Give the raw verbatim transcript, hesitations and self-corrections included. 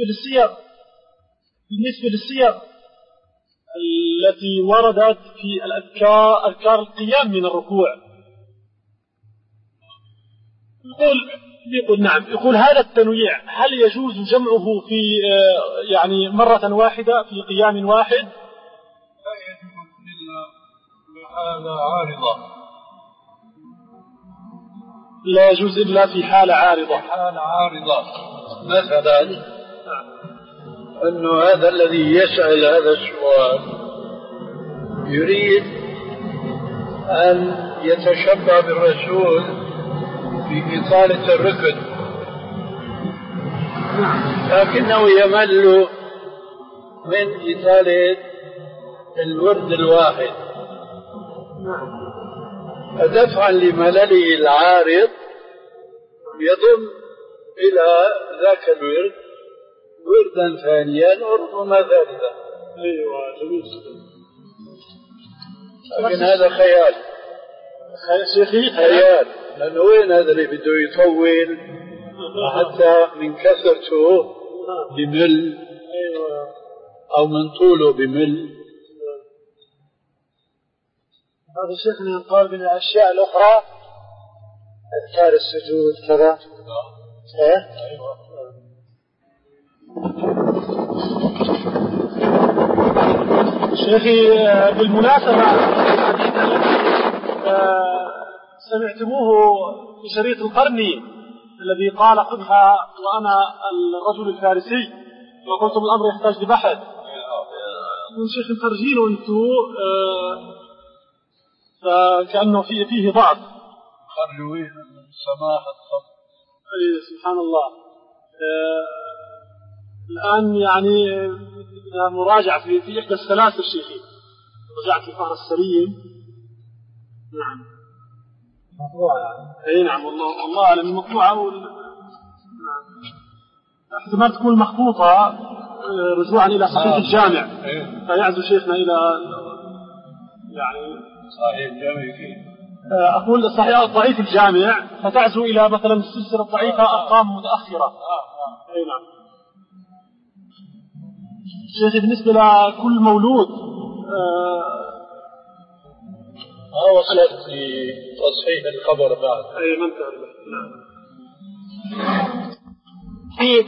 للسير بالنسبة للسير التي وردت في الأذكار أذكار القيام من الركوع، يقول يقول نعم يقول هذا التنويع هل يجوز جمعه في يعني مرة واحدة في قيام واحد؟ لا يجوز إلا بحالة عارضة. لا يجوز إلا في حالة عارضة. حالة عارضة مثلا أنه هذا الذي يسأل هذا السؤال يريد أن يتشبه بالرسول في إطالة الركن، لكنه يمل من إطالة الورد الواحد، فدفعا لملله العارض يضم إلى ذاك الورد وردا ثانيا وربما ثالثا. أيوة جميل. لكن هذا خيال شيخي خيال، لأنه وين هذا اللي بده يطول حتى من كثرته بمل أو من طوله بمل. هذا شيخنا يقال من الأشياء الأخرى أذكار السجود كذا. إيه؟ شيخي بالمناسبة الحديث سمعتموه في شريط القرني الذي قال خذها وأنا الرجل الفارسي وقلتم الأمر يحتاج لبحث. من شيخ مخرجين وانتو فكأنه فيه فيه ضعف. خرجوين من سماحة الخط. أي سبحان الله. الآن يعني مراجعة في في إحدى السلاسل شيخي، رجعت في فهر السليم. نعم. مطبوعة يعني. أي نعم والله والله أعلم المطبوعة وال... نعم. احتمال تكون مخطوطة رجوعا إلى صحيح الجامع، فيعزو شيخنا إلى يعني صحيح الجامع فيه. أقول صحيح ضعيف الجامع فتعزو إلى مثلا السلسلة الضعيفة أرقام متأخرة. أي نعم. شيخي بالنسبة لكل مولود ما وصلت لتصحيح الخبر بعد. أي من تعرف. نعم.